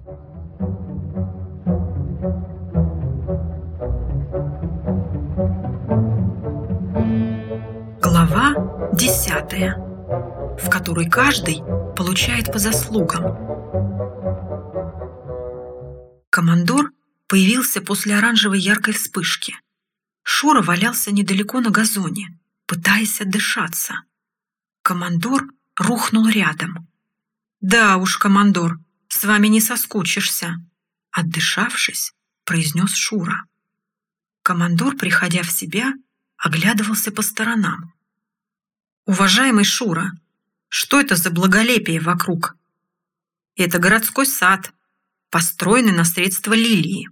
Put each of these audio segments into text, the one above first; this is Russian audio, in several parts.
Глава 10, в которой каждый получает по заслугам. Командор появился после оранжевой яркой вспышки. Шура валялся недалеко на газоне, пытаясь отдышаться. Командор рухнул рядом. «Да уж, командор, с вами не соскучишься», — отдышавшись, произнес Шура. Командор, приходя в себя, оглядывался по сторонам. «Уважаемый Шура, что это за благолепие вокруг?» «Это городской сад, построенный на средства лилии».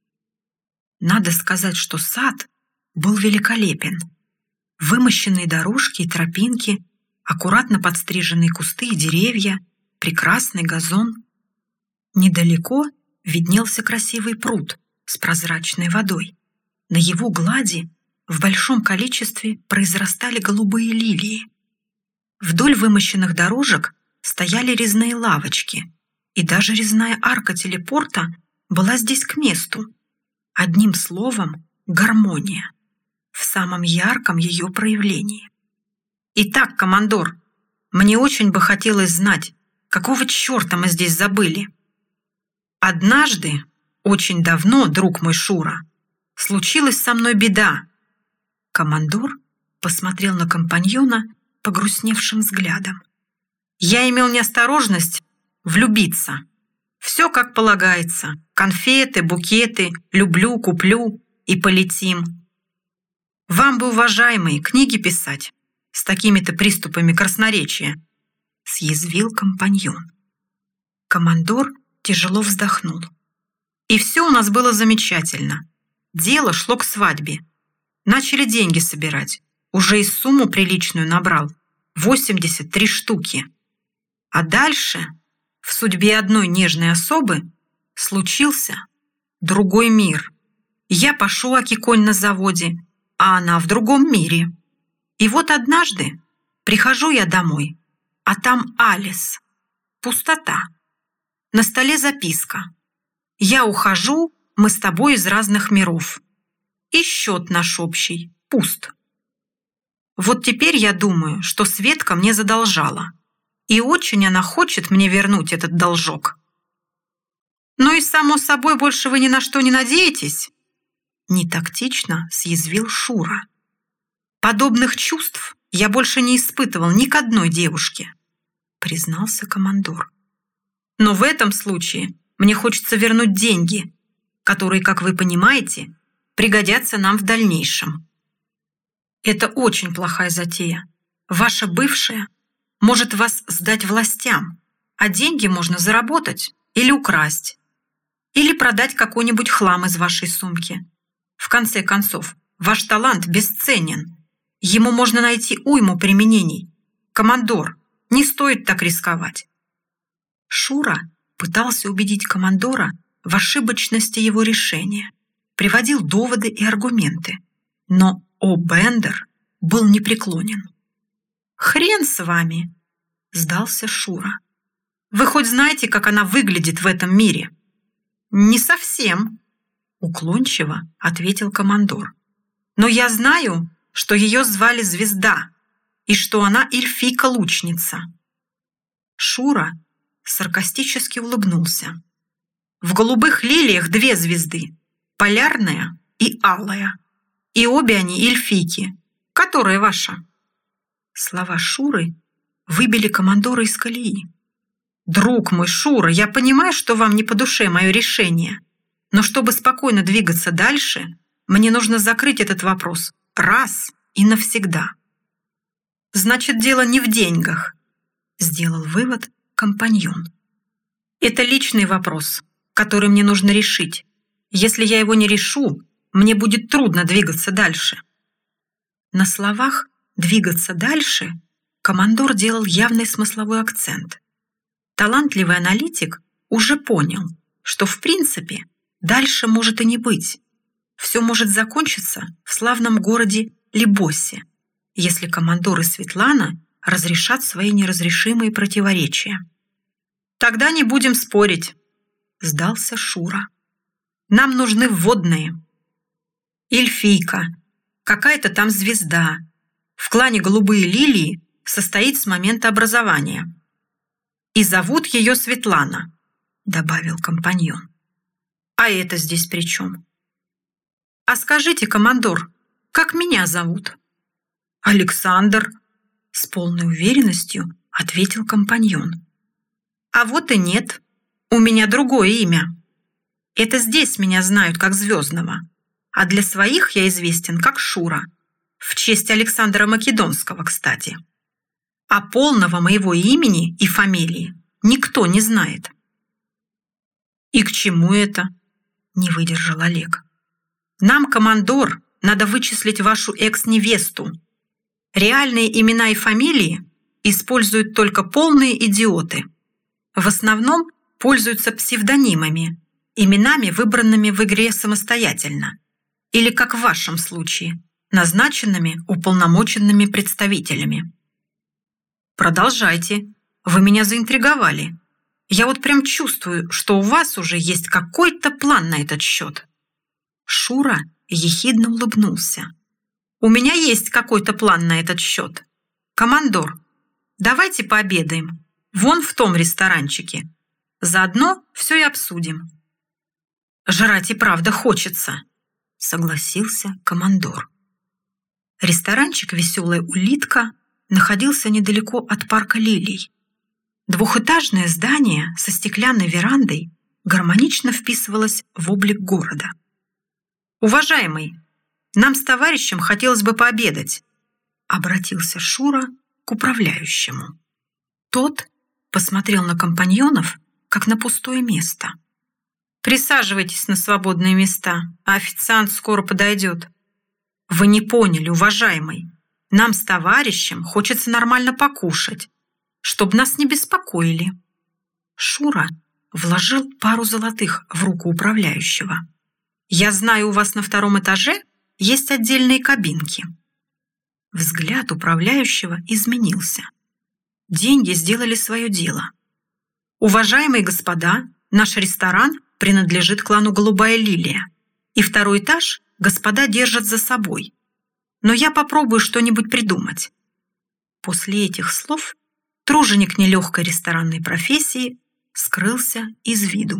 Надо сказать, что сад был великолепен. Вымощенные дорожки и тропинки, аккуратно подстриженные кусты и деревья, прекрасный газон. Недалеко виднелся красивый пруд с прозрачной водой. На его глади в большом количестве произрастали голубые лилии. Вдоль вымощенных дорожек стояли резные лавочки, и даже резная арка телепорта была здесь к месту. Одним словом, гармония в самом ярком ее проявлении. «Итак, командор, мне очень бы хотелось знать, какого черта мы здесь забыли? Однажды, очень давно, друг мой Шура, случилась со мной беда». Командор посмотрел на компаньона погрустневшим взглядом. «Я имел неосторожность влюбиться. Все как полагается. Конфеты, букеты, люблю, куплю и полетим. Вам бы, уважаемые, книги писать с такими-то приступами красноречия», — съязвил компаньон. Командор тяжело вздохнул. «И все у нас было замечательно. Дело шло к свадьбе. Начали деньги собирать. Уже и сумму приличную набрал. 83 штуки. А дальше в судьбе одной нежной особы случился другой мир. Я пошел аки-конь на заводе, а она в другом мире. И вот однажды прихожу я домой, а там Алис. Пустота. На столе записка. Я ухожу, мы с тобой из разных миров. И счет наш общий пуст. Вот теперь я думаю, что Светка мне задолжала. И очень она хочет мне вернуть этот должок». «Ну и, само собой, больше вы ни на что не надеетесь?» Нетактично съязвил Шура. «Подобных чувств я больше не испытывал ни к одной девушке», признался командор. «Но в этом случае мне хочется вернуть деньги, которые, как вы понимаете, пригодятся нам в дальнейшем». «Это очень плохая затея. Ваша бывшая может вас сдать властям, а деньги можно заработать или украсть, или продать какой-нибудь хлам из вашей сумки. В конце концов, ваш талант бесценен. Ему можно найти уйму применений. Командор, не стоит так рисковать». Шура пытался убедить командора в ошибочности его решения, приводил доводы и аргументы, но О'Бендер был непреклонен. «Хрен с вами!» – сдался Шура. «Вы хоть знаете, как она выглядит в этом мире?» «Не совсем», – уклончиво ответил командор. «Но я знаю, что ее звали Звезда и что она эльфийка-лучница». Шура саркастически улыбнулся. «В голубых лилиях 2 звезды – полярная и алая. И обе они эльфийки. Которая ваша?» Слова Шуры выбили командора из колеи. «Друг мой, Шура, я понимаю, что вам не по душе мое решение, но чтобы спокойно двигаться дальше, мне нужно закрыть этот вопрос раз и навсегда». «Значит, дело не в деньгах», — сделал вывод компаньон. «Это личный вопрос, который мне нужно решить. Если я его не решу, мне будет трудно двигаться дальше». На словах «двигаться дальше» командор делал явный смысловой акцент. Талантливый аналитик уже понял, что в принципе дальше может и не быть. Все может закончиться в славном городе Либосе, если командор и Светлана разрешат свои неразрешимые противоречия. «Тогда не будем спорить», — сдался Шура. «Нам нужны вводные. Эльфийка, какая-то там звезда, в клане Голубые Лилии состоит с момента образования. И зовут ее Светлана», — добавил компаньон. «А это здесь при чем?» «А скажите, командор, как меня зовут?» «Александр», — с полной уверенностью ответил компаньон. «А вот и нет, у меня другое имя. Это здесь меня знают как Звездного, а для своих я известен как Шура, в честь Александра Македонского, кстати. А полного моего имени и фамилии никто не знает». «И к чему это?» — не выдержал Олег. «Нам, командор, надо вычислить вашу экс-невесту. Реальные имена и фамилии используют только полные идиоты. В основном пользуются псевдонимами, именами, выбранными в игре самостоятельно, или, как в вашем случае, назначенными уполномоченными представителями». «Продолжайте. Вы меня заинтриговали. Я вот прям чувствую, что у вас уже есть какой-то план на этот счет». Шура ехидно улыбнулся. «У меня есть какой-то план на этот счет. Командор, давайте пообедаем. Вон в том ресторанчике. Заодно все и обсудим». «Жрать и правда хочется», — согласился командор. Ресторанчик «Веселая улитка» находился недалеко от парка лилий. Двухэтажное здание со стеклянной верандой гармонично вписывалось в облик города. «Уважаемый, нам с товарищем хотелось бы пообедать», — обратился Шура к управляющему. Тот посмотрел на компаньонов, как на пустое место. «Присаживайтесь на свободные места, а официант скоро подойдет». «Вы не поняли, уважаемый. Нам с товарищем хочется нормально покушать, чтобы нас не беспокоили». Шура вложил пару золотых в руку управляющего. «Я знаю, у вас на втором этаже есть отдельные кабинки». Взгляд управляющего изменился. Деньги сделали свое дело. «Уважаемые господа, наш ресторан принадлежит клану Голубая Лилия, и второй этаж господа держат за собой. Но я попробую что-нибудь придумать». После этих слов труженик нелегкой ресторанной профессии скрылся из виду.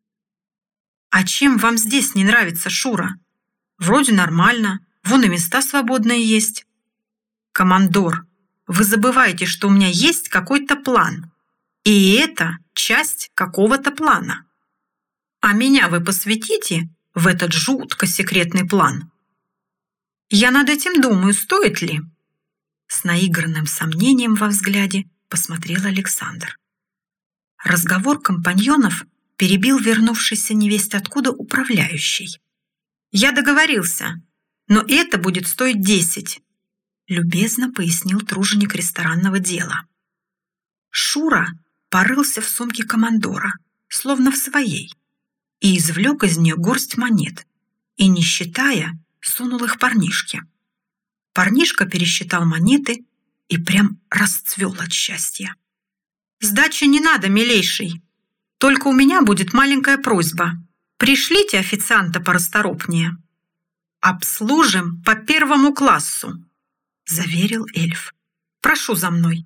«А чем вам здесь не нравится, Шура? Вроде нормально, вон и места свободные есть». «Командор, вы забываете, что у меня есть какой-то план, и это часть какого-то плана. А меня вы посвятите в этот жутко секретный план?» «Я над этим думаю, стоит ли?» С наигранным сомнением во взгляде посмотрел Александр. Разговор компаньонов перебил вернувшийся невесть откуда управляющий. «Я договорился, но это будет стоить 10», любезно пояснил труженик ресторанного дела. Шура порылся в сумке командора, словно в своей, и извлек из нее горсть монет, и, не считая, сунул их парнишке. Парнишка пересчитал монеты и прям расцвел от счастья. «Сдачи не надо, милейший. Только у меня будет маленькая просьба. Пришлите официанта порасторопнее». «Обслужим по 1 классу», — заверил эльф. «Прошу за мной».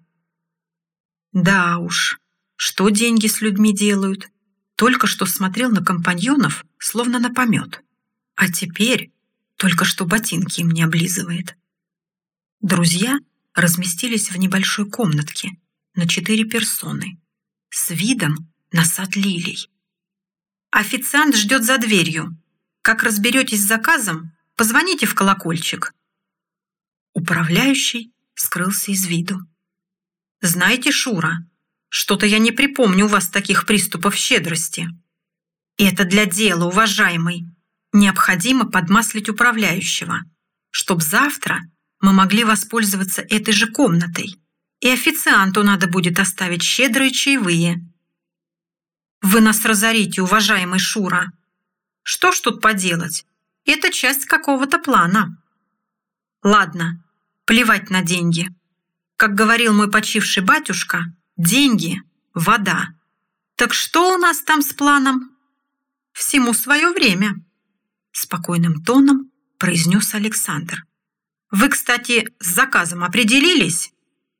Да уж, что деньги с людьми делают? Только что смотрел на компаньонов, словно на помет. А теперь только что ботинки им не облизывает. Друзья разместились в небольшой комнатке на 4 персоны с видом на сад лилий. «Официант ждет за дверью. Как разберетесь с заказом, позвоните в колокольчик». Управляющий скрылся из виду. «Знаете, Шура, что-то я не припомню у вас таких приступов щедрости». «Это для дела, уважаемый. Необходимо подмаслить управляющего, чтоб завтра мы могли воспользоваться этой же комнатой, и официанту надо будет оставить щедрые чаевые». «Вы нас разорите, уважаемый Шура. Что ж тут поделать? Это часть какого-то плана». «Ладно, плевать на деньги. Как говорил мой почивший батюшка, деньги – вода. Так что у нас там с планом?» Всему свое время», — спокойным тоном произнес Александр. «Вы, кстати, с заказом определились?»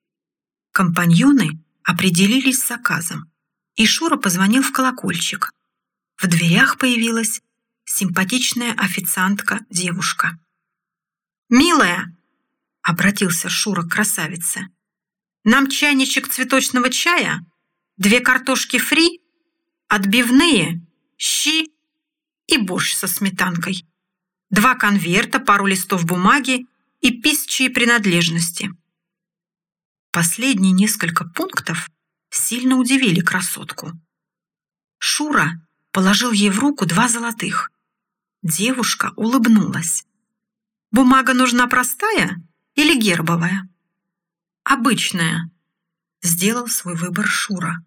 Компаньоны определились с заказом, и Шура позвонил в колокольчик. В дверях появилась симпатичная официантка-девушка. «Милая», — обратился Шура к красавице, «нам чайничек цветочного чая, 2 картошки фри, отбивные, щи и борщ со сметанкой, 2 конверта, пару листов бумаги и писчие принадлежности». Последние несколько пунктов сильно удивили красотку. Шура положил ей в руку 2 золотых. Девушка улыбнулась. «Бумага нужна простая или гербовая?» «Обычная», — сделал свой выбор Шура.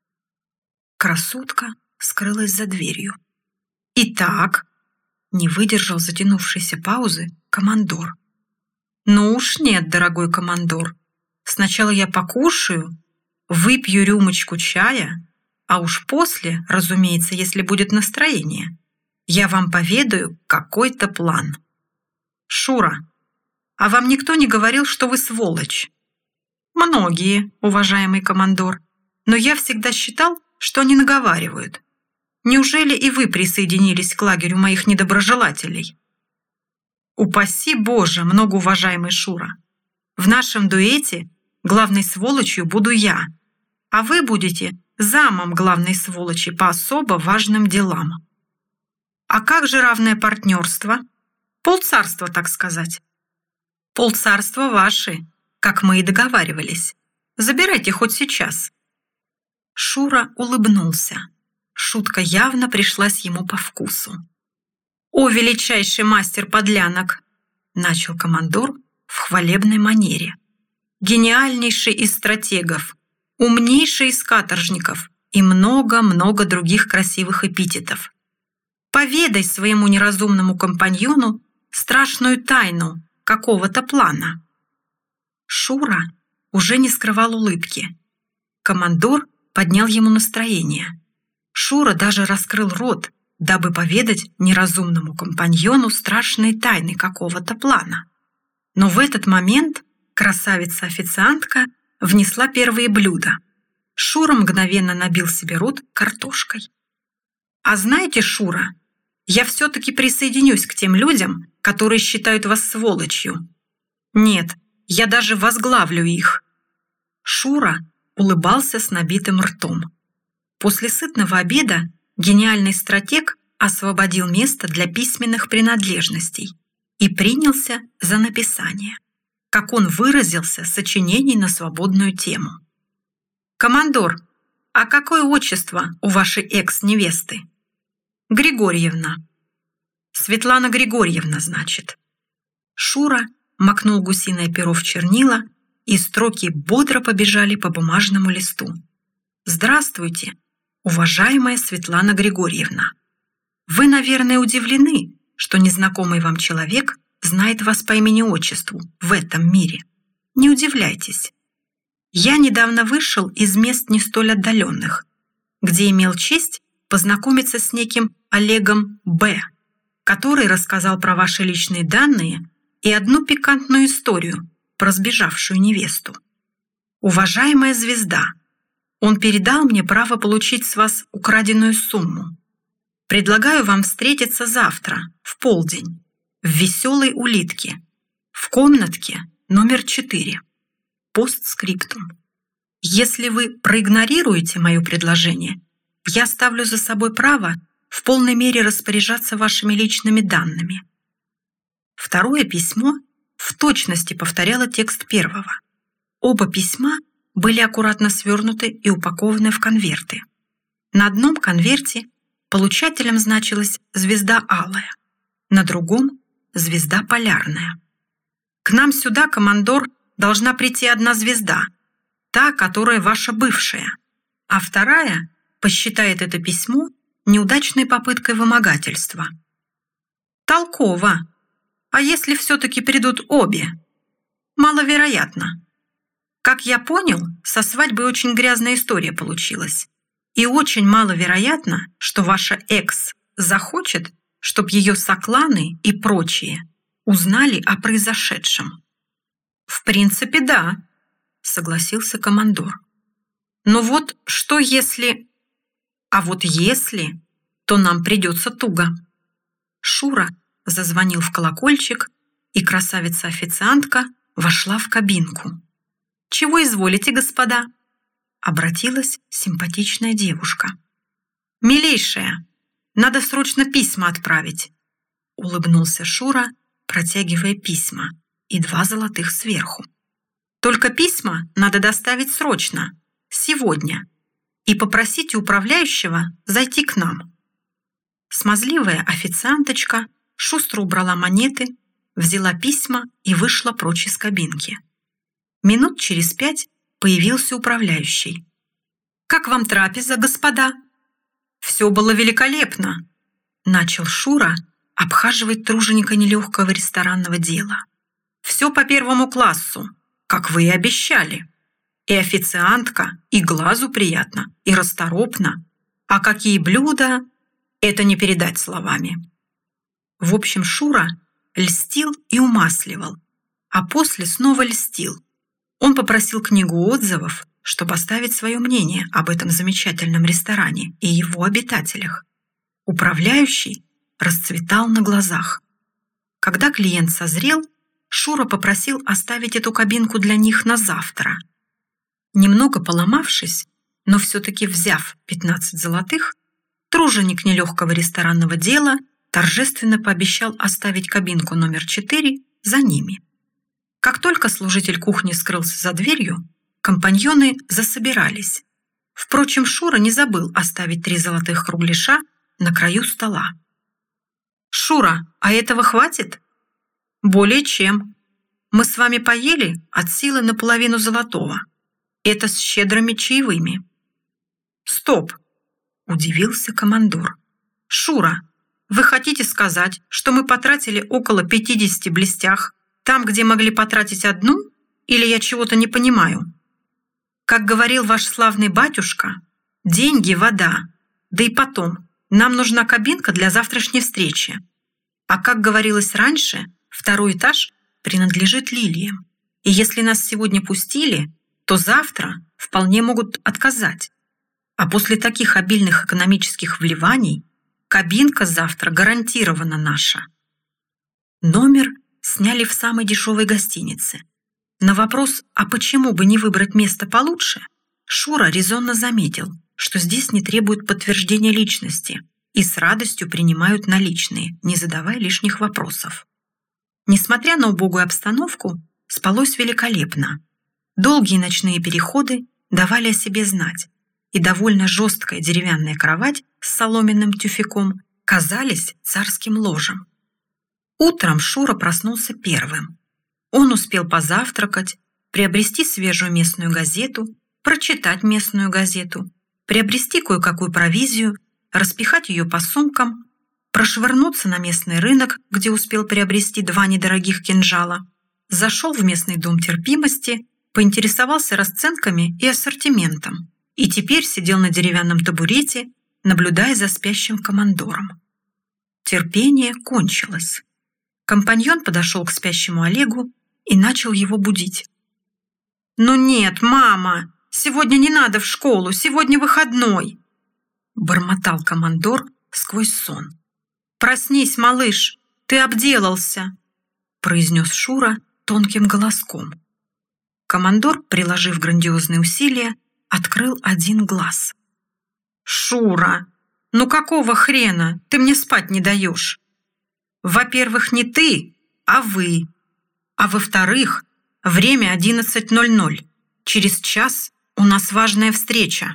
Красотка скрылась за дверью. «Итак», — не выдержал затянувшейся паузы командор. «Ну уж нет, дорогой командор. Сначала я покушаю, выпью рюмочку чая, а уж после, разумеется, если будет настроение, я вам поведаю какой-то план. Шура, а вам никто не говорил, что вы сволочь?» «Многие, уважаемый командор, но я всегда считал, что они наговаривают. Неужели и вы присоединились к лагерю моих недоброжелателей?» «Упаси Боже, многоуважаемый Шура, в нашем дуэте главной сволочью буду я, а вы будете замом главной сволочи по особо важным делам». «А как же равное партнерство? Полцарства, так сказать». «Полцарства ваши, как мы и договаривались. Забирайте хоть сейчас». Шура улыбнулся. Шутка явно пришлась ему по вкусу. «О, величайший мастер подлянок!» — начал командор в хвалебной манере. «Гениальнейший из стратегов, умнейший из каторжников и много-много других красивых эпитетов. Поведай своему неразумному компаньону страшную тайну какого-то плана». Шура уже не скрывал улыбки. Командор поднял ему настроение. Шура даже раскрыл рот, дабы поведать неразумному компаньону страшные тайны какого-то плана. Но в этот момент красавица-официантка внесла первые блюда. Шура мгновенно набил себе рот картошкой. «А знаете, Шура, я все-таки присоединюсь к тем людям, которые считают вас сволочью. Нет, я даже возглавлю их». Шура улыбался с набитым ртом. После сытного обеда гениальный стратег освободил место для письменных принадлежностей и принялся за написание, как он выразился, сочинений на свободную тему. «Командор, а какое отчество у вашей экс-невесты?» «Григорьевна». «Светлана Григорьевна, значит». Шура макнул гусиное перо в чернила, и строки бодро побежали по бумажному листу. «Здравствуйте, уважаемая Светлана Григорьевна. Вы, наверное, удивлены, что незнакомый вам человек знает вас по имени-отчеству в этом мире. Не удивляйтесь. Я недавно вышел из мест не столь отдаленных, где имел честь познакомиться с неким Олегом Б., который рассказал про ваши личные данные и одну пикантную историю про сбежавшую невесту. Уважаемая звезда, он передал мне право получить с вас украденную сумму. Предлагаю вам встретиться завтра, в полдень, в «Веселой улитке», в комнатке номер 4. Постскриптум. Если вы проигнорируете мое предложение, я ставлю за собой право в полной мере распоряжаться вашими личными данными. Второе письмо в точности повторяло текст первого. Оба письма были аккуратно свернуты и упакованы в конверты. На одном конверте получателем значилась звезда алая, на другом — звезда полярная. К нам сюда, командор, должна прийти одна звезда, та, которая ваша бывшая, а вторая посчитает это письмо неудачной попыткой вымогательства. Толково. А если все-таки придут обе? Маловероятно. Как я понял, со свадьбой очень грязная история получилась. И очень маловероятно, что ваша экс захочет, чтоб ее сокланы и прочие узнали о произошедшем. В принципе, да, согласился командор. Но вот что если... А вот если, то нам придется туго. Шура зазвонил в колокольчик, и красавица-официантка вошла в кабинку. «Чего изволите, господа?» — обратилась симпатичная девушка. «Милейшая, надо срочно письма отправить», — улыбнулся Шура, протягивая письма, и 2 золотых сверху. «Только письма надо доставить срочно, сегодня, и попросите управляющего зайти к нам». Смазливая официанточка шустро убрала монеты, взяла письма и вышла прочь из кабинки. Минут через 5 появился управляющий. «Как вам трапеза, господа?» «Все было великолепно», — начал Шура обхаживать труженика нелегкого ресторанного дела. «Все по 1 классу, как вы и обещали. И официантка, и глазу приятно, и расторопно. А какие блюда, это не передать словами». В общем, Шура льстил и умасливал, а после снова льстил. Он попросил книгу отзывов, чтобы оставить свое мнение об этом замечательном ресторане и его обитателях. Управляющий расцветал на глазах. Когда клиент созрел, Шура попросил оставить эту кабинку для них на завтра. Немного поломавшись, но все-таки взяв 15 золотых, труженик нелегкого ресторанного дела торжественно пообещал оставить кабинку номер 4 за ними. Как только служитель кухни скрылся за дверью, компаньоны засобирались. Впрочем, Шура не забыл оставить 3 золотых кругляша на краю стола. «Шура, а этого хватит?» «Более чем. Мы с вами поели от силы наполовину золотого. Это с щедрыми чаевыми». «Стоп!» – удивился командор. «Шура, вы хотите сказать, что мы потратили около 50 блестях там, где могли потратить 1, или я чего-то не понимаю? Как говорил ваш славный батюшка, деньги – вода, да и потом, нам нужна кабинка для завтрашней встречи. А как говорилось раньше, 2-й этаж принадлежит лилиям, и если нас сегодня пустили, то завтра вполне могут отказать. А после таких обильных экономических вливаний кабинка завтра гарантированно наша». Номер сняли в самой дешевой гостинице. На вопрос, а почему бы не выбрать место получше, Шура резонно заметил, что здесь не требуют подтверждения личности и с радостью принимают наличные, не задавая лишних вопросов. Несмотря на убогую обстановку, спалось великолепно. Долгие ночные переходы давали о себе знать, и довольно жесткая деревянная кровать с соломенным тюфяком казались царским ложем. Утром Шура проснулся первым. Он успел позавтракать, приобрести свежую местную газету, прочитать местную газету, приобрести кое-какую провизию, распихать ее по сумкам, прошвырнуться на местный рынок, где успел приобрести 2 недорогих кинжала, зашел в местный дом терпимости, поинтересовался расценками и ассортиментом, и теперь сидел на деревянном табурете, наблюдая за спящим командором. Терпение кончилось. Компаньон подошел к спящему Олегу и начал его будить. «Ну нет, мама, сегодня не надо в школу, сегодня выходной!» бормотал командор сквозь сон. «Проснись, малыш, ты обделался!» произнес Шура тонким голоском. Командор, приложив грандиозные усилия, открыл 1 глаз. «Шура, ну какого хрена ты мне спать не даешь? Во-первых, не ты, а вы. А во-вторых, время 11:00. Через час у нас важная встреча».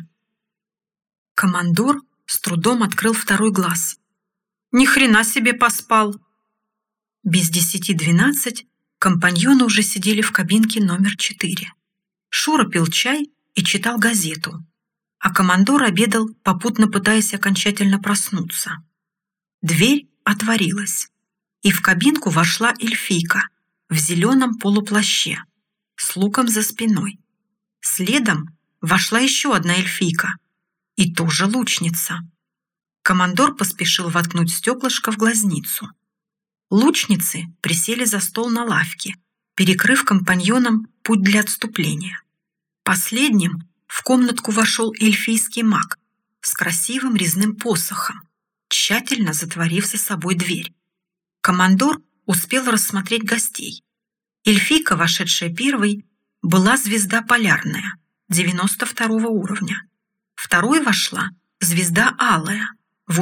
Командор с трудом открыл 2-й глаз. «Ни хрена себе поспал!» Без 10:12 компаньоны уже сидели в кабинке номер 4. Шура пил чай и читал газету, а командор обедал, попутно пытаясь окончательно проснуться. Дверь отворилась, и в кабинку вошла эльфийка в зеленом полуплаще с луком за спиной. Следом вошла еще одна эльфийка, и тоже лучница. Командор поспешил воткнуть стеклышко в глазницу. Лучницы присели за стол на лавке, перекрыв компаньонам путь для отступления. Последним в комнатку вошел эльфийский маг с красивым резным посохом, тщательно затворив за собой дверь. Командор успел рассмотреть гостей. Эльфийка, вошедшая первой, была звезда полярная, 92 уровня. Второй вошла звезда алая,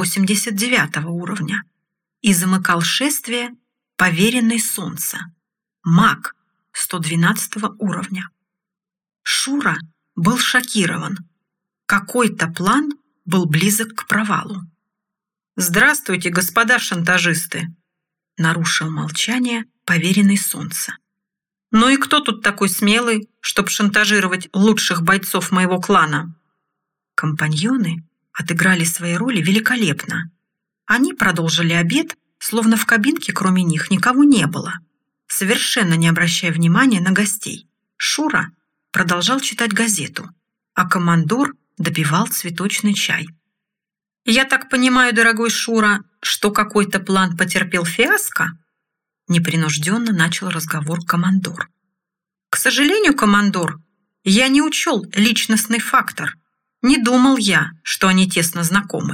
89 уровня. И замыкал шествие поверенный солнца, маг 112 уровня. Шура был шокирован. Какой-то план был близок к провалу. «Здравствуйте, господа шантажисты!» нарушил молчание поверенный солнца. «Ну и кто тут такой смелый, чтобы шантажировать лучших бойцов моего клана?» Компаньоны отыграли свои роли великолепно. Они продолжили обед, словно в кабинке кроме них никого не было, совершенно не обращая внимания на гостей. Шура продолжал читать газету, а командор допивал цветочный чай. «Я так понимаю, дорогой Шура, что какой-то план потерпел фиаско?» Непринужденно начал разговор командор. «К сожалению, командор, я не учел личностный фактор. Не думал я, что они тесно знакомы».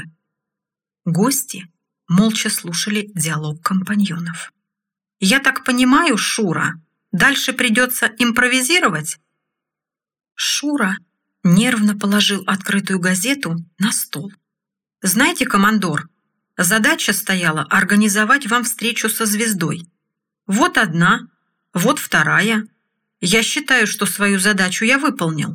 Гости молча слушали диалог компаньонов. «Я так понимаю, Шура, дальше придется импровизировать?» Шура нервно положил открытую газету на стол. «Знаете, командор, задача стояла организовать вам встречу со звездой. Вот одна, вот вторая. Я считаю, что свою задачу я выполнил».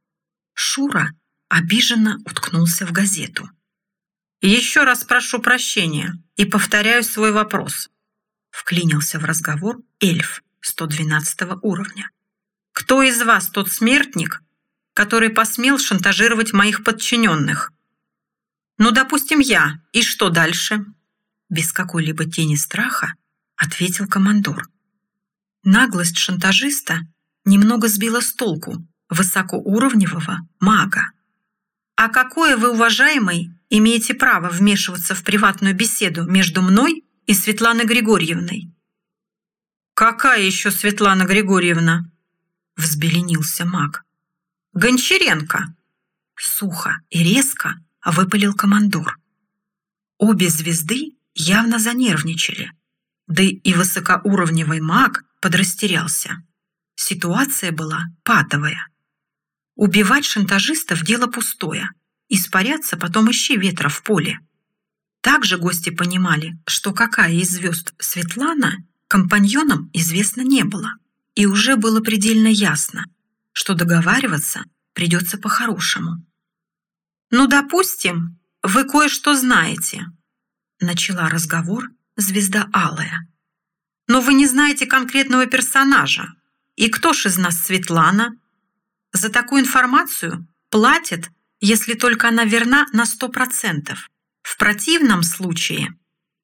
Шура обиженно уткнулся в газету. «Еще раз прошу прощения и повторяю свой вопрос», вклинился в разговор эльф 112 уровня. «Кто из вас тот смертник, который посмел шантажировать моих подчиненных?» «Ну, допустим, я. И что дальше?» Без какой-либо тени страха ответил командор. Наглость шантажиста немного сбила с толку высокоуровневого мага. «А какое вы, уважаемый, имеете право вмешиваться в приватную беседу между мной и Светланой Григорьевной?» «Какая еще Светлана Григорьевна?» взбеленился маг. «Гончаренко!» Сухо и резко выпалил командор. Обе звезды явно занервничали, да и высокоуровневый маг подрастерялся. Ситуация была патовая. Убивать шантажистов – дело пустое. Испаряться потом ищи ветра в поле. Также гости понимали, что какая из звезд Светлана компаньонам известно не было. И уже было предельно ясно, что договариваться придется по-хорошему. «Ну, допустим, вы кое-что знаете», – начала разговор звезда Алая. «Но вы не знаете конкретного персонажа. И кто ж из нас Светлана? За такую информацию платят, если только она верна на 100%. В противном случае...»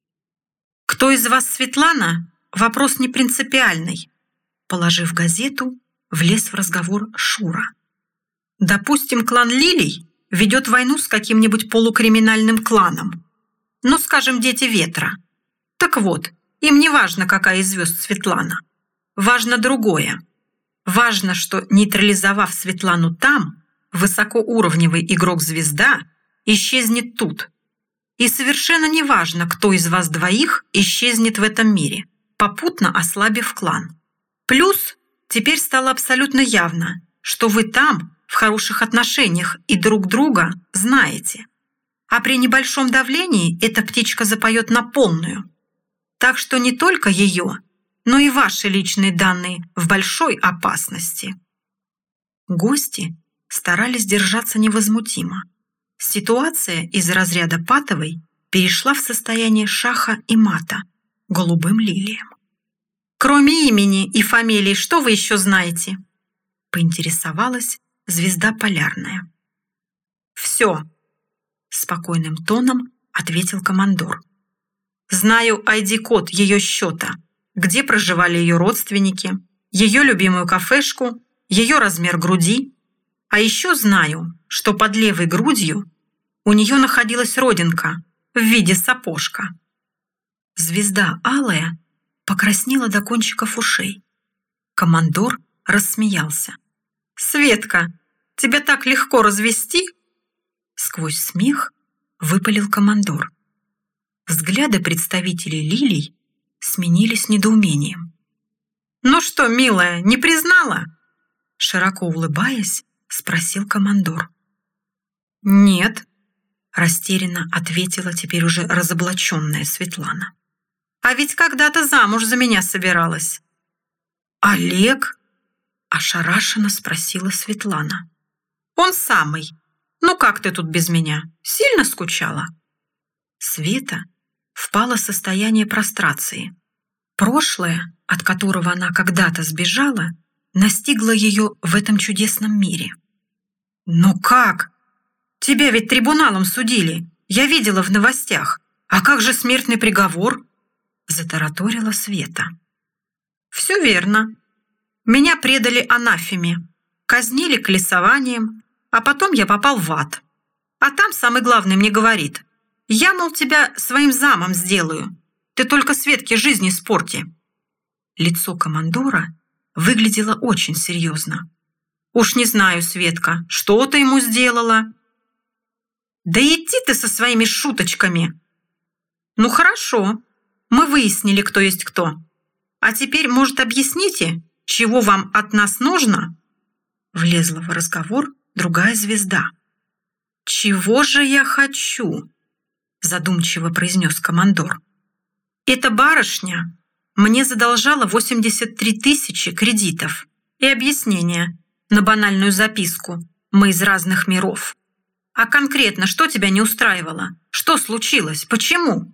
«Кто из вас Светлана? Вопрос не принципиальный», – положив газету, влез в разговор Шура. «Допустим, клан Лилий ведет войну с каким-нибудь полукриминальным кланом. Ну, скажем, Дети Ветра. Так вот, им не важно, какая из звезд Светлана. Важно другое. Важно, что, нейтрализовав Светлану там, высокоуровневый игрок-звезда исчезнет тут. И совершенно не важно, кто из вас двоих исчезнет в этом мире, попутно ослабив клан. Плюс теперь стало абсолютно явно, что вы там в хороших отношениях и друг друга знаете. А при небольшом давлении эта птичка запоет на полную. Так что не только ее, но и ваши личные данные в большой опасности». Гости старались держаться невозмутимо. Ситуация из разряда патовой перешла в состояние шаха и мата голубым лилиям. «Кроме имени и фамилии, что вы еще знаете?» – поинтересовалась звезда полярная. «Все», – спокойным тоном ответил командор. «Знаю ID-код ее счета, где проживали ее родственники, ее любимую кафешку, ее размер груди. А еще знаю, что под левой грудью у нее находилась родинка, в виде сапожка». Звезда алая покраснела до кончиков ушей. Командор рассмеялся. «Светка, тебя так легко развести?» Сквозь смех выпалил командор. Взгляды представителей лилий сменились недоумением. «Ну что, милая, не признала?» Широко улыбаясь, спросил командор. «Нет», — растерянно ответила теперь уже разоблаченная Светлана. «А ведь когда-то замуж за меня собиралась». «Олег?» — ошарашенно спросила Светлана. «Он самый. Ну как ты тут без меня? Сильно скучала?» Света впала в состояние прострации. Прошлое, от которого она когда-то сбежала, настигло ее в этом чудесном мире. «Ну как? Тебя ведь трибуналом судили. Я видела в новостях. А как же смертный приговор?» Затараторила Света. «Все верно. Меня предали анафеме, казнили колесованием, а потом я попал в ад. А там самый главный мне говорит: я, мол, тебя своим замом сделаю. Ты только Светке жизнь испорти». Лицо командора выглядело очень серьезно. «Уж не знаю, Светка, что ты ему сделала?» «Да иди ты со своими шуточками!» «Ну хорошо, мы выяснили, кто есть кто. А теперь, может, объясните, чего вам от нас нужно?» Влезла в разговор другая звезда. «Чего же я хочу?» задумчиво произнес командор. «Эта барышня мне задолжала 83 тысячи кредитов и объяснение на банальную записку «Мы из разных миров». А конкретно, что тебя не устраивало? Что случилось? Почему?»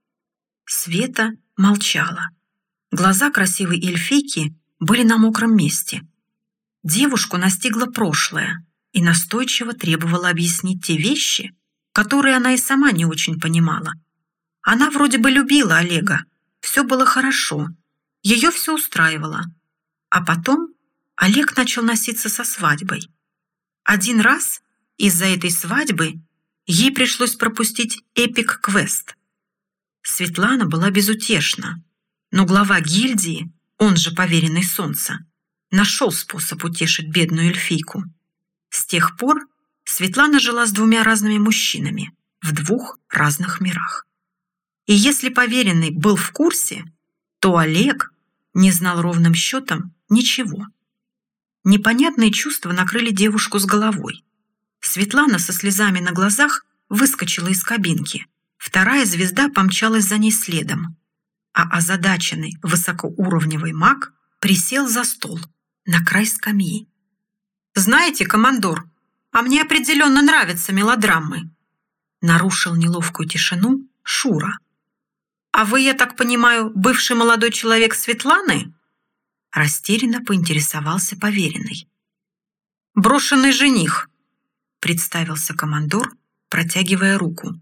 Света молчала. Глаза красивой эльфийки были на мокром месте. Девушку настигло прошлое и настойчиво требовала объяснить те вещи, которые она и сама не очень понимала. Она вроде бы любила Олега, все было хорошо, ее все устраивало. А потом Олег начал носиться со свадьбой. Один раз из-за этой свадьбы ей пришлось пропустить эпик-квест. Светлана была безутешна, но глава гильдии, он же поверенный Солнца, нашел способ утешить бедную эльфийку. С тех пор Светлана жила с двумя разными мужчинами в двух разных мирах. И если поверенный был в курсе, то Олег не знал ровным счетом ничего. Непонятные чувства накрыли девушку с головой. Светлана со слезами на глазах выскочила из кабинки. Вторая звезда помчалась за ней следом. А озадаченный высокоуровневый маг присел за стол на край скамьи. «Знаете, командор, а мне определенно нравятся мелодрамы», нарушил неловкую тишину Шура. «А вы, я так понимаю, бывший молодой человек Светланы?» Растерянно поинтересовался поверенный. «Брошенный жених», представился командор, протягивая руку.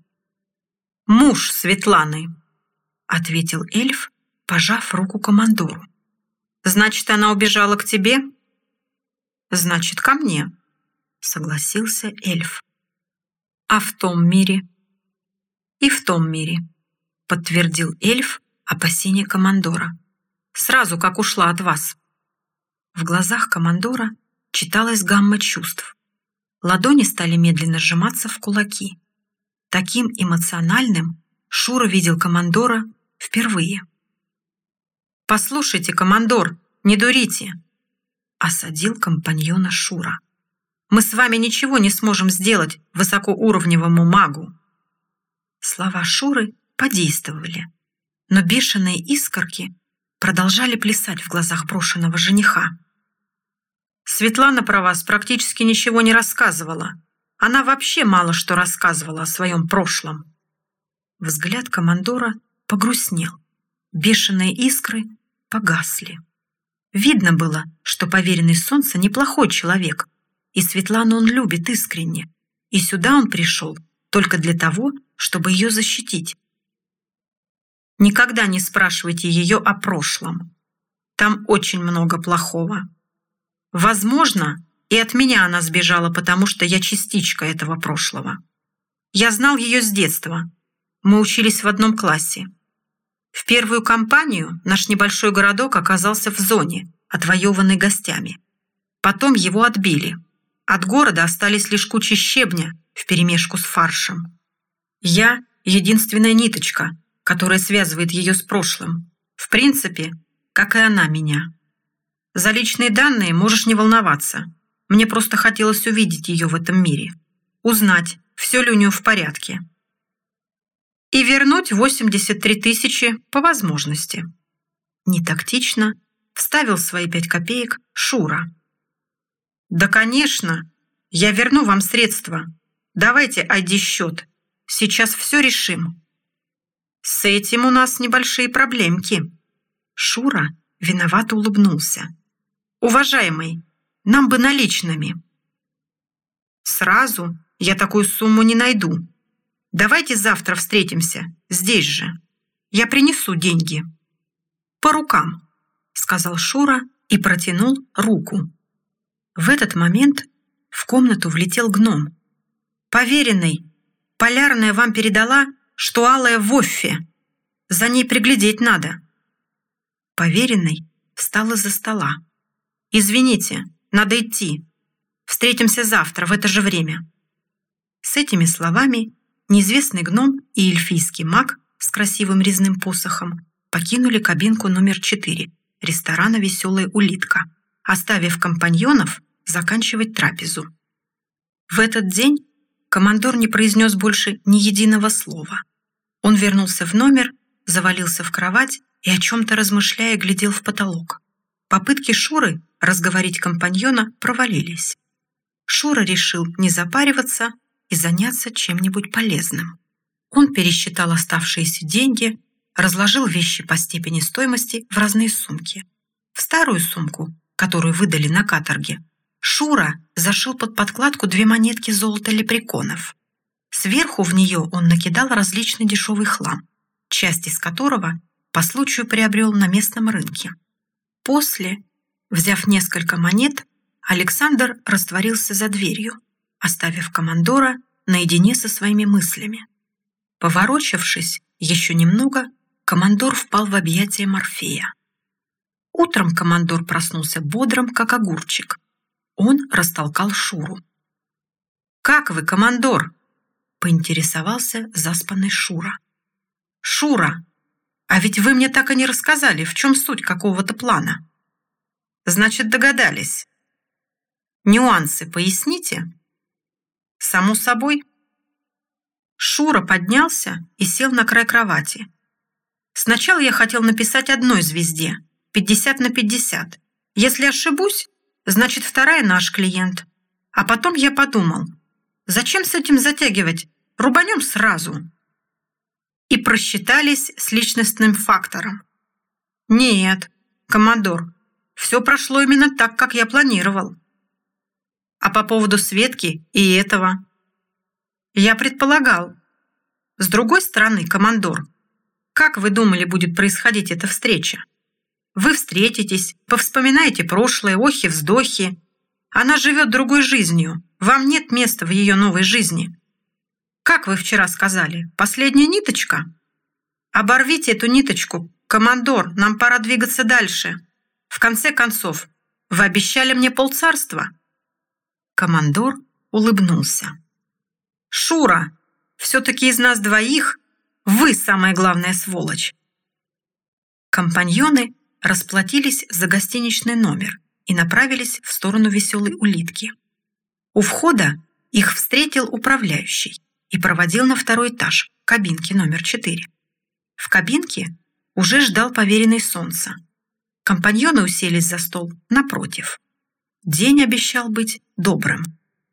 «Муж Светланы», ответил эльф, пожав руку командору. «Значит, она убежала к тебе?» «Значит, ко мне», согласился эльф. «А в том мире?» «И в том мире», подтвердил эльф опасения командора. «Сразу как ушла от вас». В глазах командора читалась гамма чувств. Ладони стали медленно сжиматься в кулаки. Таким эмоциональным Шура видел командора впервые. «Послушайте, командор, не дурите!» осадил компаньона Шура. «Мы с вами ничего не сможем сделать высокоуровневому магу». Слова Шуры подействовали, но бешеные искорки продолжали плясать в глазах брошенного жениха. «Светлана про вас практически ничего не рассказывала. Она вообще мало что рассказывала о своем прошлом». Взгляд командора погрустнел. Бешеные искры погасли. Видно было, что поверенный Солнца неплохой человек, и Светлану он любит искренне, и сюда он пришел только для того, чтобы ее защитить. Никогда не спрашивайте ее о прошлом. Там очень много плохого. Возможно, и от меня она сбежала, потому что я частичка этого прошлого. Я знал ее с детства. Мы учились в одном классе. В первую кампанию наш небольшой городок оказался в зоне, отвоеванной гостями. Потом его отбили. От города остались лишь кучи щебня вперемешку с фаршем. Я — единственная ниточка, которая связывает ее с прошлым. В принципе, как и она меня. За личные данные можешь не волноваться. Мне просто хотелось увидеть ее в этом мире. Узнать, все ли у нее в порядке. И вернуть 83 тысячи по возможности. Нетактично вставил свои 5 копеек Шура. Да, конечно, я верну вам средства. Давайте ID-счет. Сейчас все решим. С этим у нас небольшие проблемки. Шура виновато улыбнулся. Уважаемый, нам бы наличными. Сразу я такую сумму не найду. Давайте завтра встретимся, здесь же. Я принесу деньги. По рукам, сказал Шура и протянул руку. В этот момент в комнату влетел гном. Поверенный, Полярная вам передала, что Алая в Оффе. За ней приглядеть надо. Поверенный встал из-за стола. Извините, надо идти. Встретимся завтра в это же время. С этими словами неизвестный гном и эльфийский маг с красивым резным посохом покинули кабинку номер 4 ресторана «Веселая улитка», оставив компаньонов заканчивать трапезу. В этот день командор не произнес больше ни единого слова. Он вернулся в номер, завалился в кровать и, о чем-то размышляя, глядел в потолок. Попытки Шуры разговорить компаньона провалились. Шура решил не запариваться и заняться чем-нибудь полезным. Он пересчитал оставшиеся деньги, разложил вещи по степени стоимости в разные сумки. В старую сумку, которую выдали на каторге, Шура зашил под подкладку 2 монетки золота лепреконов. Сверху в нее он накидал различный дешевый хлам, часть из которого по случаю приобрел на местном рынке. После, взяв несколько монет, Александр растворился за дверью, оставив командора наедине со своими мыслями. Поворочившись еще немного, командор впал в объятия Морфея. Утром командор проснулся бодрым, как огурчик. Он растолкал Шуру. «Как вы, командор?» — поинтересовался заспанный Шура. «Шура, а ведь вы мне так и не рассказали, в чем суть какого-то плана». «Значит, догадались. Нюансы поясните?» «Само собой». Шура поднялся и сел на край кровати. «Сначала я хотел написать одной звезде, 50 на 50. Если ошибусь, значит, вторая наш клиент. А потом я подумал, зачем с этим затягивать? Рубанем сразу». И просчитались с личностным фактором. «Нет, командор, все прошло именно так, как я планировал». «А по поводу Светки и этого?» «Я предполагал. С другой стороны, командор, как вы думали, будет происходить эта встреча? Вы встретитесь, повспоминаете прошлое, охи-вздохи. Она живет другой жизнью, вам нет места в ее новой жизни. Как вы вчера сказали, последняя ниточка? Оборвите эту ниточку, командор, нам пора двигаться дальше. В конце концов, вы обещали мне полцарства». Командор улыбнулся. «Шура, все-таки из нас двоих вы самая главная сволочь». Компаньоны расплатились за гостиничный номер и направились в сторону «Веселой улитки». У входа их встретил управляющий и проводил на 2-й этаж кабинки номер 4. В кабинке уже ждал поверенный Солнца. Компаньоны уселись за стол напротив. День обещал быть добрым.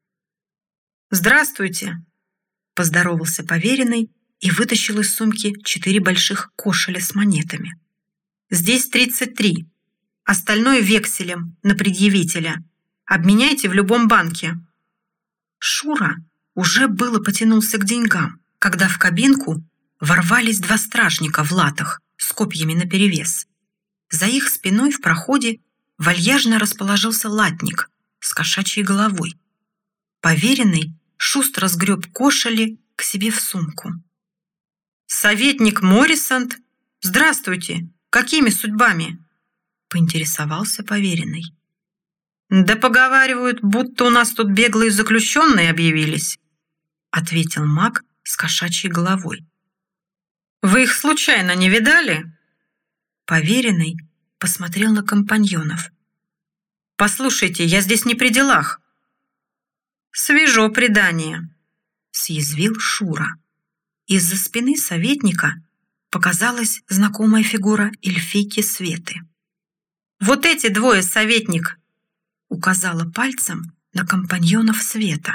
«Здравствуйте!» – поздоровался поверенный и вытащил из сумки 4 больших кошеля с монетами. «Здесь 33. Остальное векселем на предъявителя. Обменяйте в любом банке». Шура уже было потянулся к деньгам, когда в кабинку ворвались 2 стражника в латах с копьями наперевес. За их спиной в проходе вальяжно расположился латник с кошачьей головой. Поверенный шустро сгреб кошели к себе в сумку. «Советник Моррисонт? Здравствуйте! Какими судьбами?» — поинтересовался поверенный. «Да поговаривают, будто у нас тут беглые заключенные объявились», — ответил маг с кошачьей головой. «Вы их случайно не видали?» Поверенный посмотрел на компаньонов. «Послушайте, я здесь не при делах». «Свежо предание», — съязвил Шура. Из-за спины советника показалась знакомая фигура эльфийки Светы. «Вот эти двое, советник!» — указала пальцем на компаньонов Света.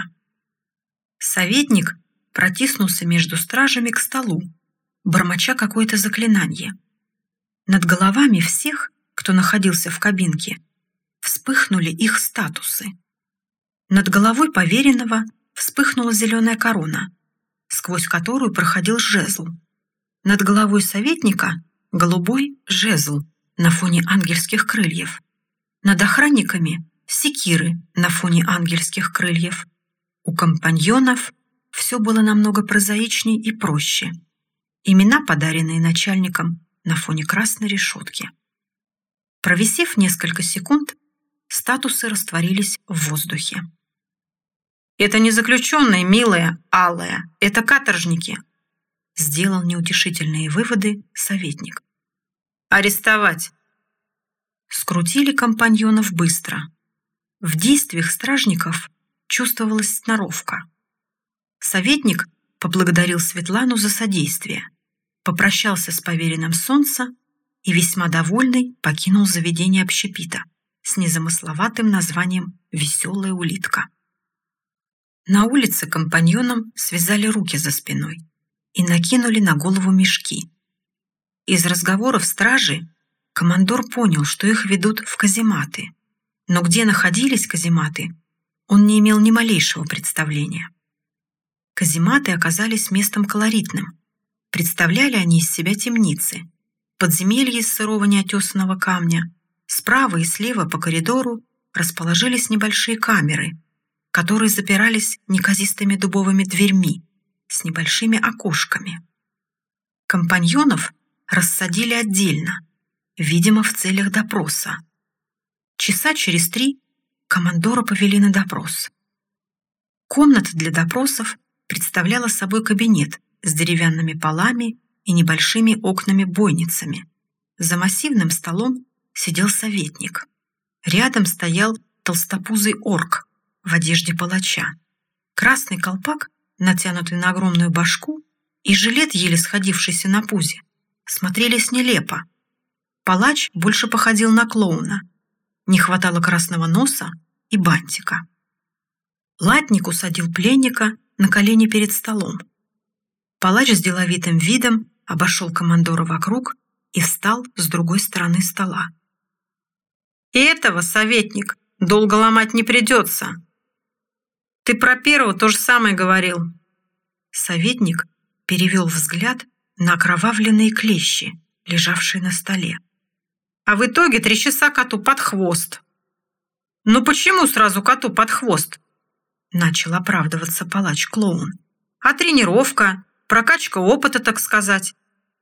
Советник протиснулся между стражами к столу, бормоча какое-то заклинание. Над головами всех, кто находился в кабинке, вспыхнули их статусы. Над головой поверенного вспыхнула зеленая корона, сквозь которую проходил жезл. Над головой советника — голубой жезл на фоне ангельских крыльев. Над охранниками — секиры на фоне ангельских крыльев. У компаньонов все было намного прозаичнее и проще. Имена, подаренные начальником, на фоне красной решетки. Провисев несколько секунд, статусы растворились в воздухе. «Это не заключенные, милая, алая, это каторжники», — сделал неутешительные выводы советник. «Арестовать!» Скрутили компаньонов быстро. В действиях стражников чувствовалась сноровка. Советник поблагодарил Светлану за содействие, попрощался с поверенным Солнца и, весьма довольный, покинул заведение общепита с незамысловатым названием «Веселая улитка». На улице компаньонам связали руки за спиной и накинули на голову мешки. Из разговоров стражи командор понял, что их ведут в казематы, но где находились казематы, он не имел ни малейшего представления. Казематы оказались местом колоритным. Представляли они из себя темницы, подземелья из сырого неотесанного камня. Справа и слева по коридору расположились небольшие камеры, которые запирались неказистыми дубовыми дверьми с небольшими окошками. Компаньонов рассадили отдельно, видимо, в целях допроса. Часа через 3 командора повели на допрос. Комната для допросов представляла собой кабинет с деревянными полами и небольшими окнами-бойницами. За массивным столом сидел советник. Рядом стоял толстопузый орк в одежде палача. Красный колпак, натянутый на огромную башку, и жилет, еле сходившийся на пузе, смотрелись нелепо. Палач больше походил на клоуна. Не хватало красного носа и бантика. Латник усадил пленника на колени перед столом. Палач с деловитым видом обошел командора вокруг и встал с другой стороны стола. «И этого, советник, долго ломать не придется. Ты про первого то же самое говорил». Советник перевел взгляд на окровавленные клещи, лежавшие на столе. «А в итоге 3 часа коту под хвост». «Ну почему сразу коту под хвост?» Начал оправдываться палач-клоун. «А тренировка, прокачка опыта, так сказать».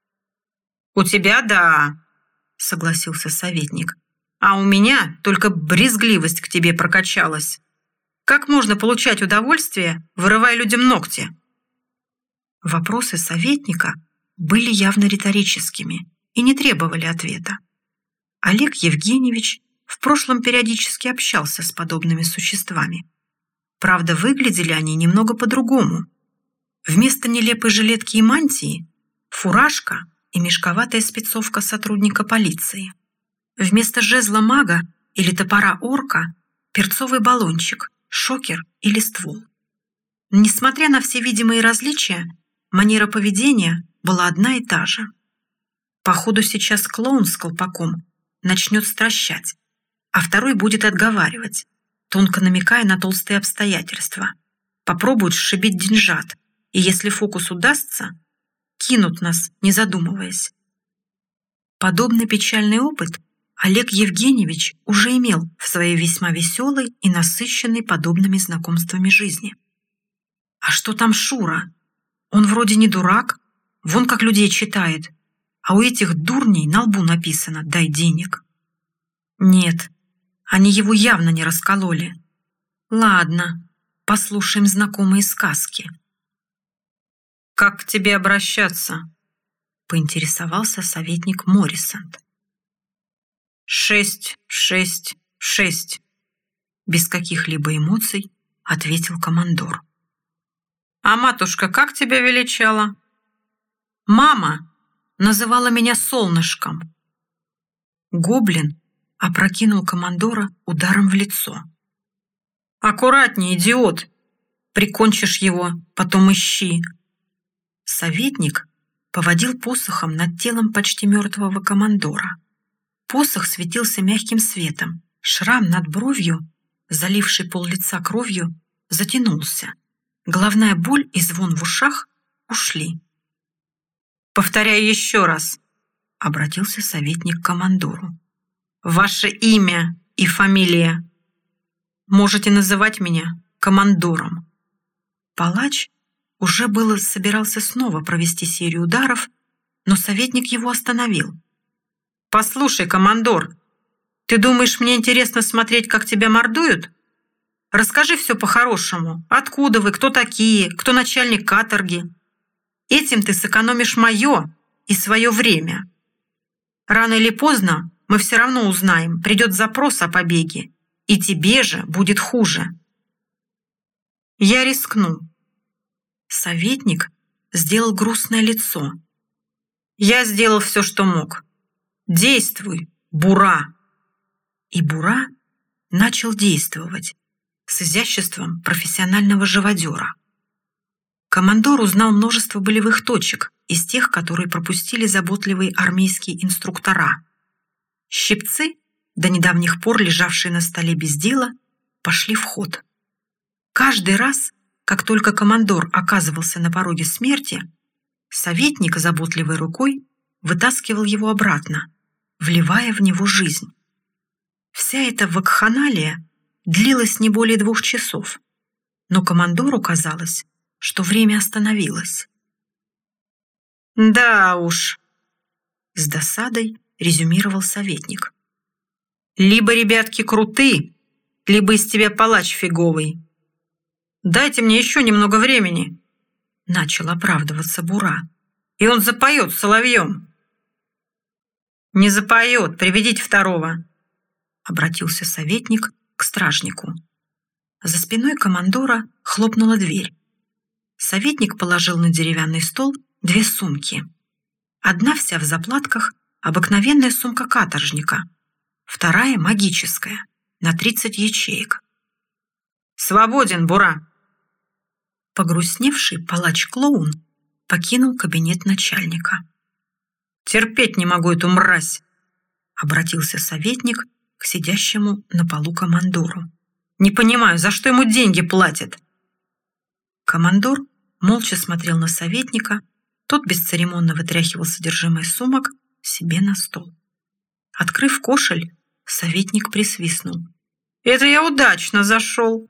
«У тебя да», — согласился советник. «А у меня только брезгливость к тебе прокачалась. Как можно получать удовольствие, вырывая людям ногти?» Вопросы советника были явно риторическими и не требовали ответа. Олег Евгеньевич в прошлом периодически общался с подобными существами. Правда, выглядели они немного по-другому. Вместо нелепой жилетки и мантии – фуражка и мешковатая спецовка сотрудника полиции. Вместо жезла мага или топора орка – перцовый баллончик, шокер или ствол. Несмотря на все видимые различия, манера поведения была одна и та же. Походу, сейчас клоун с колпаком начнет стращать, а второй будет отговаривать, тонко намекая на толстые обстоятельства. Попробуют сшибить деньжат, и если фокус удастся, кинут нас, не задумываясь. Подобный печальный опыт Олег Евгеньевич уже имел в своей весьма веселой и насыщенной подобными знакомствами жизни. А что там Шура? Он вроде не дурак, вон как людей читает, а у этих дурней на лбу написано «дай денег». Нет, они его явно не раскололи. Ладно, послушаем знакомые сказки. «Как к тебе обращаться?» — поинтересовался советник Моррисонт. 6, 6, 6. Без каких-либо эмоций ответил командор. «А матушка как тебя величала?» «Мама называла меня солнышком». Гоблин опрокинул командора ударом в лицо. «Аккуратней, идиот! Прикончишь его, потом ищи!» Советник поводил посохом над телом почти мертвого командора. Посох светился мягким светом. Шрам над бровью, заливший пол лица кровью, затянулся. Головная боль и звон в ушах ушли. «Повторяю еще раз», — обратился советник к командору. «Ваше имя и фамилия. Можете называть меня командором». Палач уже было собирался снова провести серию ударов, но советник его остановил. «Послушай, командор, ты думаешь, мне интересно смотреть, как тебя мордуют? Расскажи все по-хорошему. Откуда вы, кто такие, кто начальник каторги? Этим ты сэкономишь мое и свое время. Рано или поздно мы все равно узнаем, придет запрос о побеге, и тебе же будет хуже». «Я рискну». Советник сделал грустное лицо. «Я сделал все, что мог. Действуй, Бура!» И Бура начал действовать с изяществом профессионального живодера. Командор узнал множество болевых точек из тех, которые пропустили заботливые армейские инструктора. Щипцы, до недавних пор лежавшие на столе без дела, пошли в ход. Каждый раз, как только командор оказывался на пороге смерти, советник заботливой рукой вытаскивал его обратно, вливая в него жизнь. Вся эта вакханалия длилась не более 2 часов, но командору казалось, что время остановилось. «Да уж», — с досадой резюмировал советник. «Либо ребятки круты, либо из тебя палач фиговый. Дайте мне еще немного времени», — начал оправдываться Бура, «и он запоет соловьем». «Не запоет, приведите второго», — обратился советник к стражнику. За спиной командора хлопнула дверь. Советник положил на деревянный стол 2 сумки. Одна вся в заплатках, обыкновенная сумка каторжника, вторая магическая, на 30 ячеек. «Свободен, Бура!» Погрустневший палач-клоун покинул кабинет начальника. «Терпеть не могу эту мразь!» — обратился советник к сидящему на полу командору. «Не понимаю, за что ему деньги платят?» Командор молча смотрел на советника, тот бесцеремонно вытряхивал содержимое сумок себе на стол. Открыв кошель, советник присвистнул. «Это я удачно зашел!»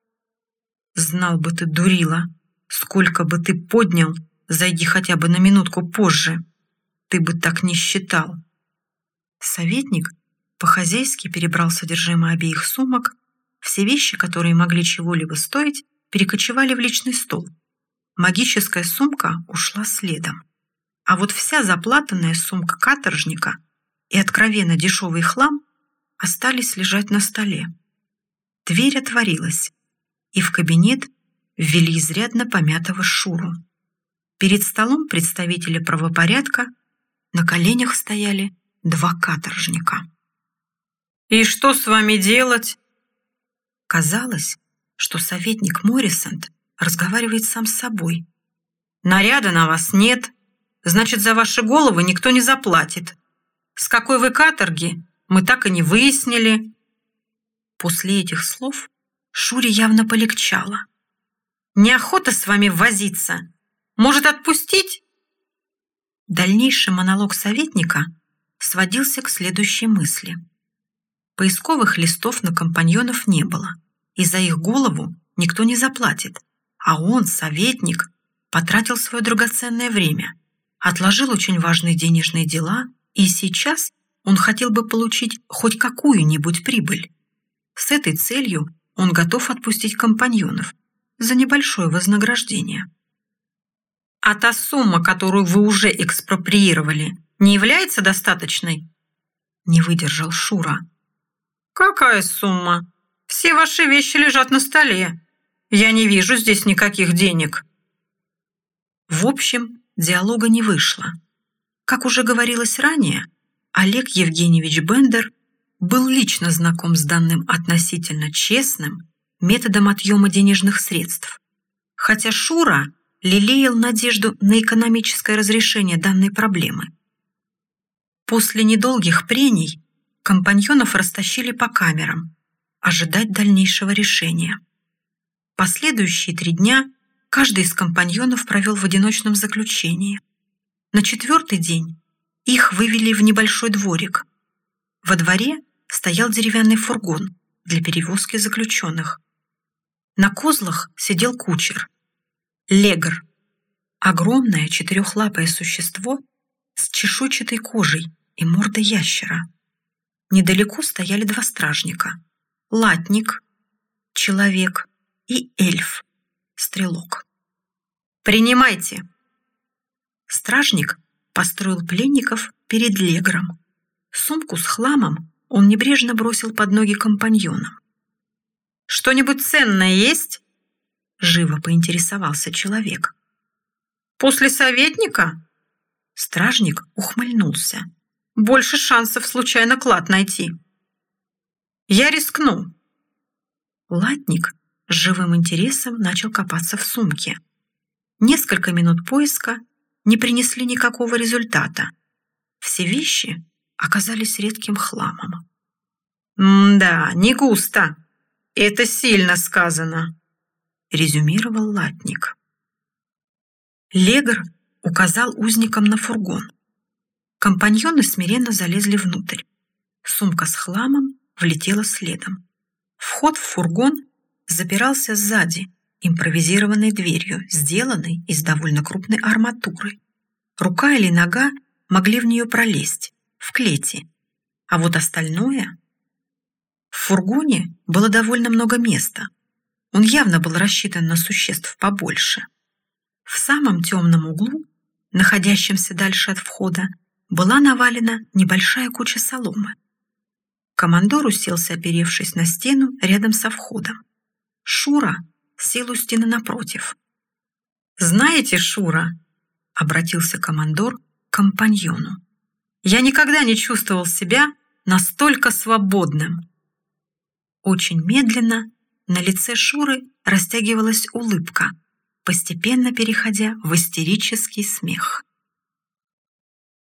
«Знал бы ты, дурила, сколько бы ты поднял, зайди хотя бы на минутку позже. Ты бы так не считал». Советник по-хозяйски перебрал содержимое обеих сумок. Все вещи, которые могли чего-либо стоить, перекочевали в личный стол. Магическая сумка ушла следом. А вот вся заплатанная сумка каторжника и откровенно дешевый хлам остались лежать на столе. Дверь отворилась, и в кабинет ввели изрядно помятого Шуру. Перед столом представители правопорядка, на коленях стояли 2 каторжника. «И что с вами делать?» Казалось, что советник Моррисонт разговаривает сам с собой. «Наряда на вас нет, значит, за ваши головы никто не заплатит. С какой вы каторги, мы так и не выяснили». После этих слов Шуре явно полегчало. «Неохота с вами возиться. Может, отпустить?» Дальнейший монолог советника сводился к следующей мысли. Поисковых листов на компаньонов не было, и за их голову никто не заплатит, а он, советник, потратил свое драгоценное время. отложил очень важные денежные дела, и сейчас он хотел бы получить хоть какую-нибудь прибыль. С этой целью он готов отпустить компаньонов за небольшое вознаграждение. «А та сумма, которую вы уже экспроприировали, не является достаточной?» Не выдержал Шура. «Какая сумма? Все ваши вещи лежат на столе. Я не вижу здесь никаких денег». В общем, диалога не вышло. Как уже говорилось ранее, Олег Евгеньевич Бендер был лично знаком с данным относительно честным методом отъема денежных средств, хотя Шура лелеял надежду на экономическое разрешение данной проблемы. После недолгих прений компаньонов растащили по камерам, ожидать дальнейшего решения. Последующие 3 дня каждый из компаньонов провел в одиночном заключении. На 4-й день их вывели в небольшой дворик. Во дворе стоял деревянный фургон для перевозки заключенных. На козлах сидел кучер. Легр – огромное 4-лапое существо с чешуйчатой кожей и мордой ящера. Недалеко стояли 2 стражника – латник, человек, и эльф, стрелок. «Принимайте!» Стражник построил пленников перед Легром. Сумку с хламом он небрежно бросил под ноги компаньонам. «Что-нибудь ценное есть?» Живо поинтересовался человек. «После советника?» Стражник ухмыльнулся. «Больше шансов случайно клад найти». «Я рискну». Латник с живым интересом начал копаться в сумке. Несколько минут поиска не принесли никакого результата. Все вещи оказались редким хламом. «Да, не густо. Это сильно сказано», — резюмировал латник. Легр указал узникам на фургон. Компаньоны смиренно залезли внутрь. Сумка с хламом влетела следом. Вход в фургон запирался сзади импровизированной дверью, сделанной из довольно крупной арматуры. Рука или нога могли в нее пролезть, в клети, а вот остальное... В фургоне было довольно много места. Он явно был рассчитан на существ побольше. В самом темном углу, находящемся дальше от входа, была навалена небольшая куча соломы. Командор уселся, оперевшись на стену рядом со входом. Шура сел у стены напротив. «Знаете, Шура», — обратился командор к компаньону, «я никогда не чувствовал себя настолько свободным». Очень медленно на лице Шуры растягивалась улыбка, постепенно переходя в истерический смех.